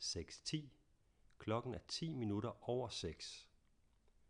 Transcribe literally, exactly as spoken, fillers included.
seks ti. Klokken er ti minutter over seks.